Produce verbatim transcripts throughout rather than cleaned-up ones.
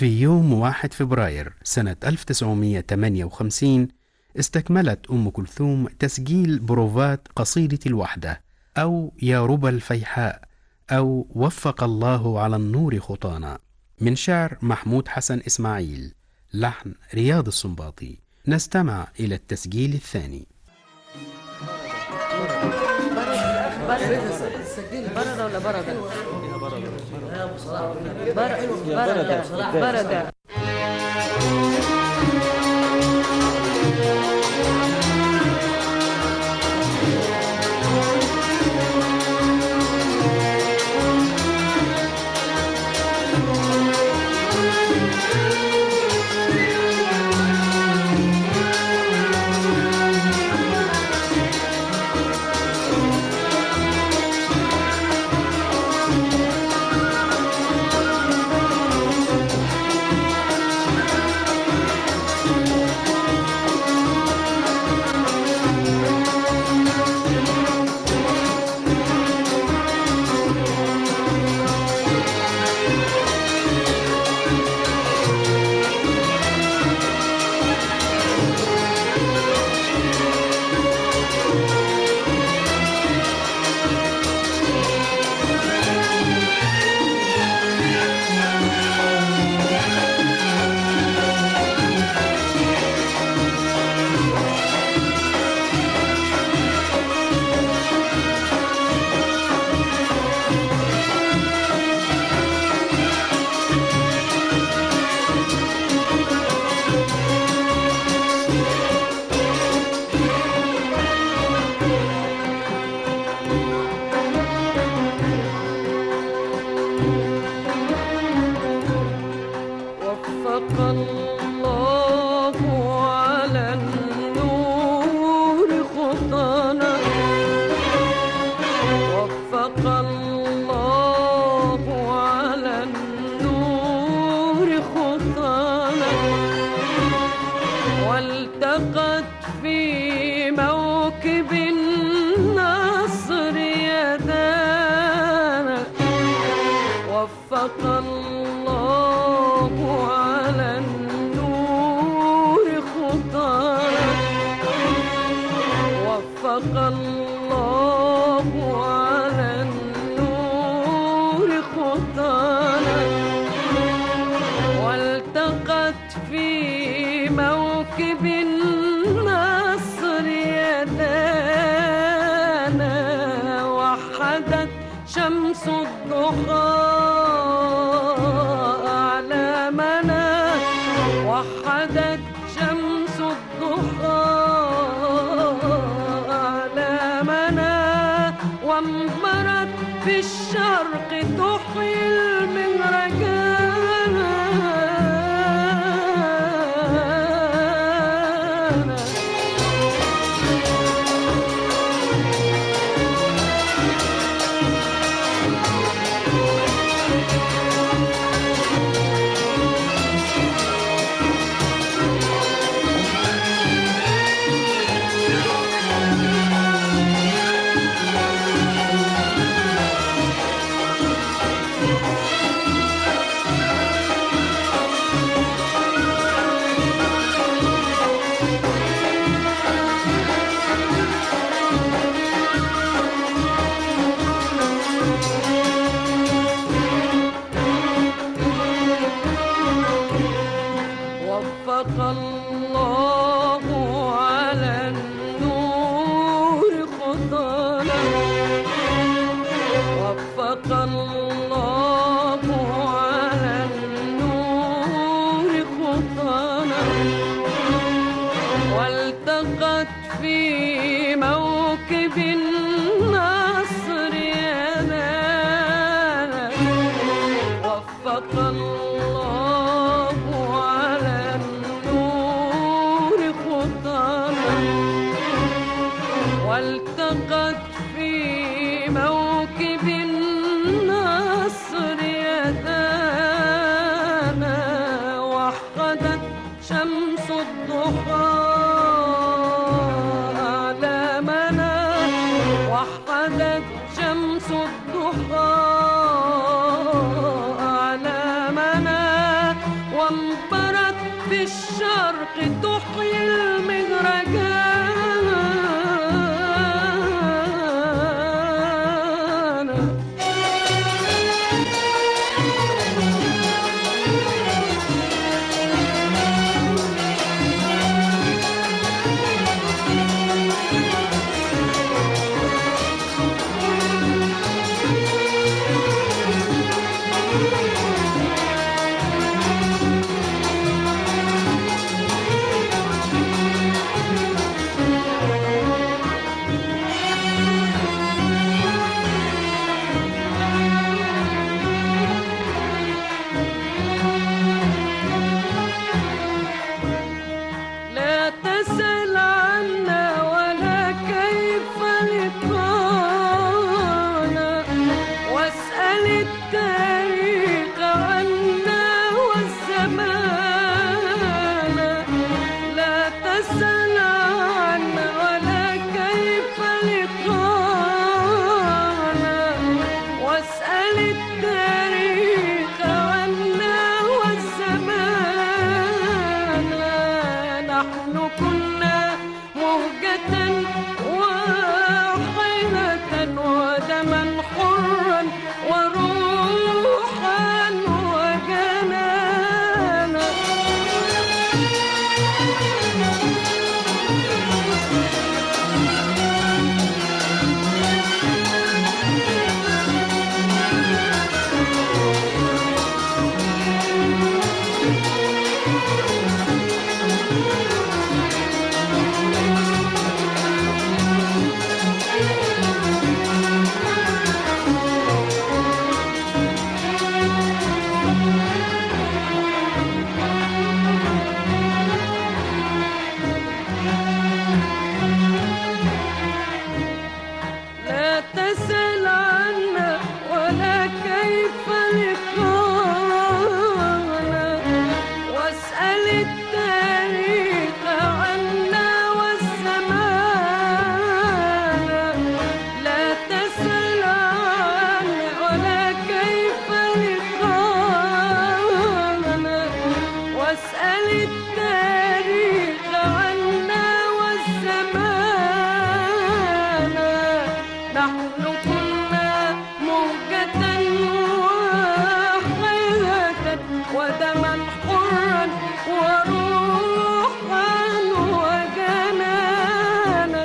في يوم واحد فبراير سنة ألف وتسعمائة وثمانية وخمسين استكملت أم كلثوم تسجيل بروفات قصيدة الوحدة أو يا ربى الفيحاء أو وفق الله على النور خطانا من شعر محمود حسن إسماعيل، لحن رياض السنباطي. نستمع إلى التسجيل الثاني. بردة ولا بردة؟ بردة بردة. والتقت في موكب النصر يدانا، وفق الله على النور خطانا، وفق الله على النور خطانا، والتقت في موكب النصر يدانا، وحدت شمس الضحى أعلامنا، وحدت شمس الضحى أعلامنا، وانبرت في الشرق تحيي المهرجان. وفق الله على النور خطانا، وفق الله على النور خطانا، والتقت في موكب النصر يدانا، وفق الله على النور خطانا، والتقت في موكب النصر يدانا، وحدت شمس الضحى أعلامنا، وحدت شمس الضحى أعلامنا، عنبرت في الشرق تحيي المهرجان. لا تسأل عنا ولا كيف لقانا، واسأل التاريخ عنا والزمان. لا تسأل عنا ولا كيف لقانا، واسأل التاريخ عنا والزمان. نحن كنا مهجة واحدة ودما حرا وروحا وجنانا. لا تسأل عنا ولا كيف لقانا، واسأل التاريخ عنا والزمان. لا تسأل عنا ولا كيف لقانا، واسأل التاريخ عنا والزمان. نحن كنا موجة واحدة ودما حرا وروحا وجنانا.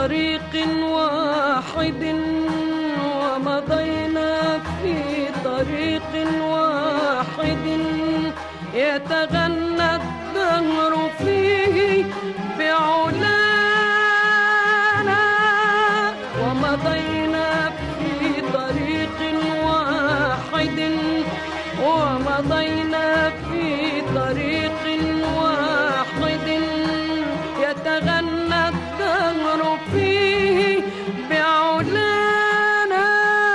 طريق واحد ومضينا في طريق واحد يتغنى الدهر فيه بعلانا ومضينا في طريق واحد ومضينا في طريق واحد يتغنى الدهر فيه بعلانا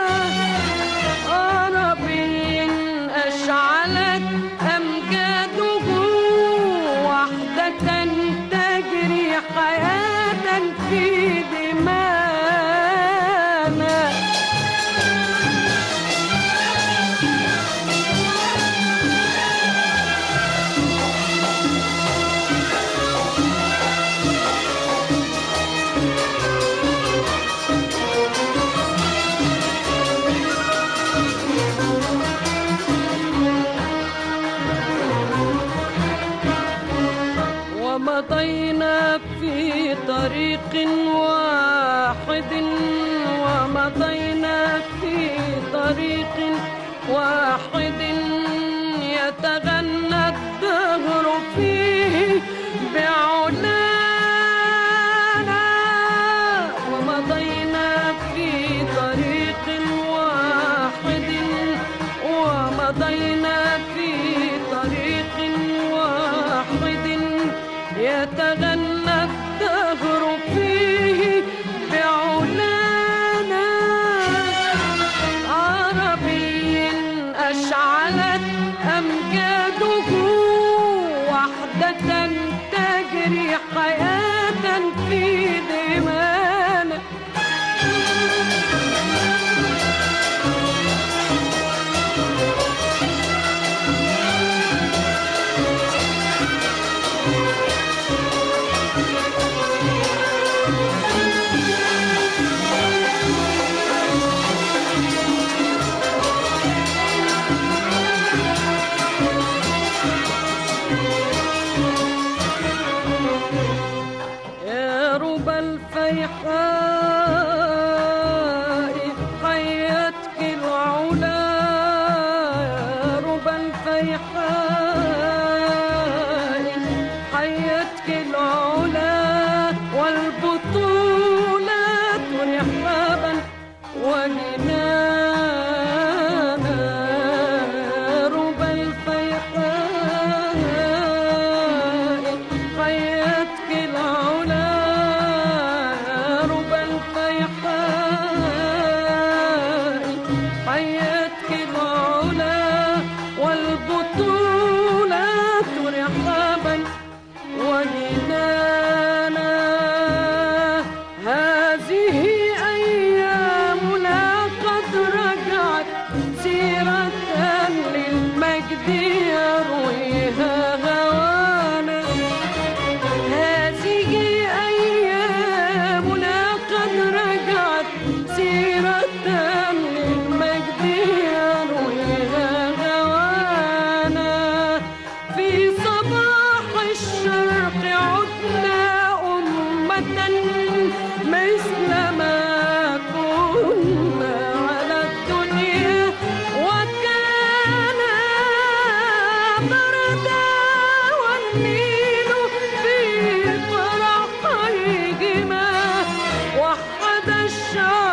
عربي أشعلت أمجاده وحدة تجري حياة في دمانا ومضينا في طريق واحد ومضينا في طريق واحد يتغنى الدهر فيه بعلانا ومضينا في طريق واحد ومضينا في طريق واحد يتغنى الدهر فيه بعلانا عربي أشعلت أمجاده وحدة تجري حياة في دمانا يا رب الفيحاء حيتك العلا يا رب الفيحاء حيتك العلا والبطولات رحابا وجنانا يا رب الفيحاء حيتك العلا يا رب الفيحاء حيتك العلا والبطولات رحابا وجنانا هذه أيامنا قد رجعت سيرة للمجد يرويها هوانا هذه أيامنا قد رجعت سيرة للمجد يرويها هوانا في صباح الشرق عدنا أمة مثل ما كنا على الدنيا وكان بردا والنيل في فرحيهما وحد الشعب